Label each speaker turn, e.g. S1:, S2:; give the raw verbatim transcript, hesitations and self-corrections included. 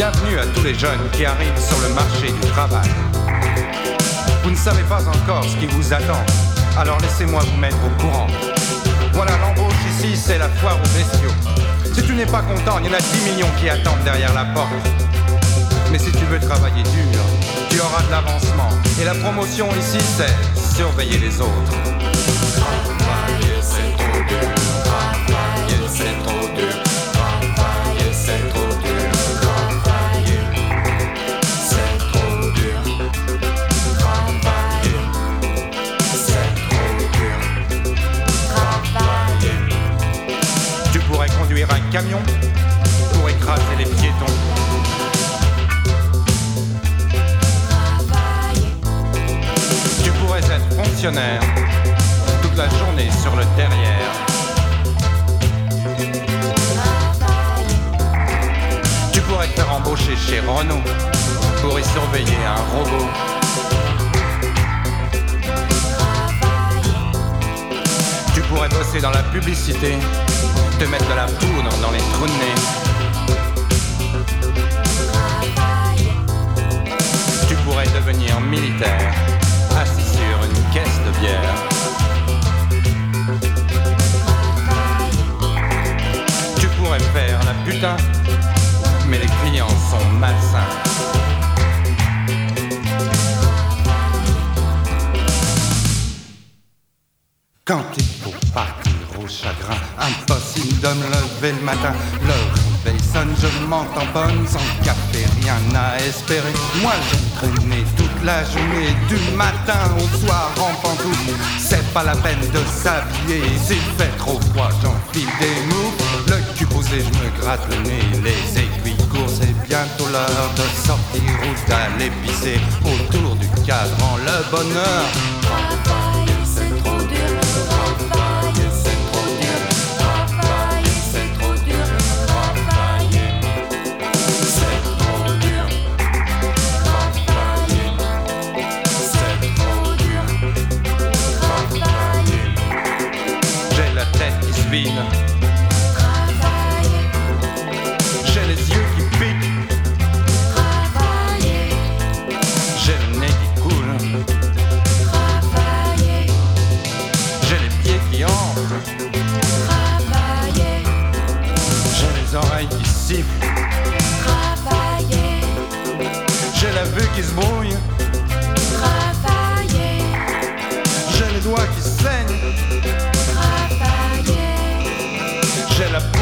S1: Bienvenue à tous les jeunes qui arrivent sur le marché du travail. Vous ne savez pas encore ce qui vous attend, alors laissez-moi vous mettre au courant. Voilà, l'embauche ici, c'est la foire aux bestiaux. Si tu n'es pas content, il y en a dix millions qui attendent derrière la porte. Mais si tu veux travailler dur, tu auras de l'avancement. Et la promotion ici, c'est surveiller les autres.
S2: Travailler, c'est trop dur. Travailler, c'est trop dur. Travailler, c'est trop dur. Travailler, c'est trop dur. Travailler, c'est trop dur. Travailler.
S1: Tu pourrais conduire un camion pour écraser les piétons. Tu pourrais être fonctionnaire toute la journée sur le derrière. Tu pourrais te faire embaucher chez Renault pour y surveiller un robot. Tu pourrais bosser dans la publicité, te mettre de la poudre dans les trous de nez. Tu pourrais devenir militaire, assis sur une caisse de bière. Tu pourrais faire la putain, mais les clients sont malsains. Quand il faut partir au chagrin, impossible de me lever le matin. Le réveil sonne, je m'entends bonne, sans café, rien à espérer. Moi j'ai traîné toute la journée, du matin au soir en pantoufles. C'est pas la peine de s'habiller, s'il fait trop froid, j'enfile des mous. Le cul posé, je me gratte le nez, les aiguilles courent, c'est bientôt l'heure de sortir ou d'aller pisser. Autour du cadran, le bonheur.
S2: Travailler, c'est trop dur. Travailler, c'est trop dur. Travailler, c'est trop dur. Travailler, c'est trop dur. Travailler, c'est trop dur. Travailler,
S1: J'ai la tête qui se vide,
S2: travailler,
S1: j'ai les yeux qui piquent,
S2: travailler,
S1: j'ai le nez qui coule,
S2: travailler,
S1: j'ai les pieds qui enflent,
S2: travailler,
S1: j'ai les oreilles qui sifflent,
S2: travailler,
S1: j'ai la vue qui se brouille,
S2: travailler,
S1: j'ai les doigts qui saignent,
S2: travailler,
S1: j'ai la